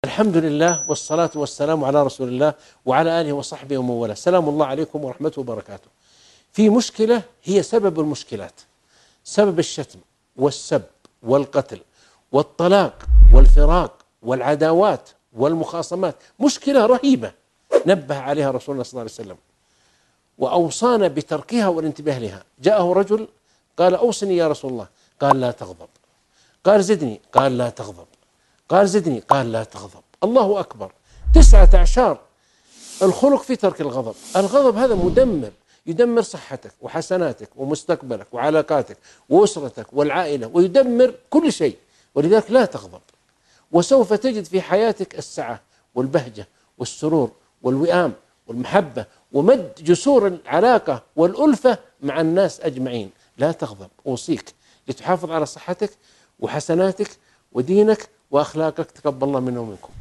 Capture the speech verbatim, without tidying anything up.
الحمد لله والصلاة والسلام على رسول الله وعلى آله وصحبه ومن والاه. سلام الله عليكم ورحمته وبركاته. في مشكلة هي سبب المشكلات، سبب الشتم والسب والقتل والطلاق والفراق والعداوات والمخاصمات، مشكلة رهيبة نبه عليها رسولنا صلى الله عليه وسلم وأوصانا بتركها والانتباه لها. جاءه رجل قال: أوصني يا رسول الله. قال: لا تغضب. قال: زدني. قال: لا تغضب. قال: زدني. قال: لا تغضب. الله أكبر. تسعة أعشار الخلق في ترك الغضب. الغضب هذا مدمر، يدمر صحتك وحسناتك ومستقبلك وعلاقاتك وأسرتك والعائلة، ويدمر كل شيء. ولذلك لا تغضب، وسوف تجد في حياتك السعة والبهجة والسرور والوئام والمحبة ومد جسور العلاقة والألفة مع الناس أجمعين. لا تغضب، أوصيك لتحافظ على صحتك وحسناتك ودينك وأخلاقك. تقبل الله منا ومنكم.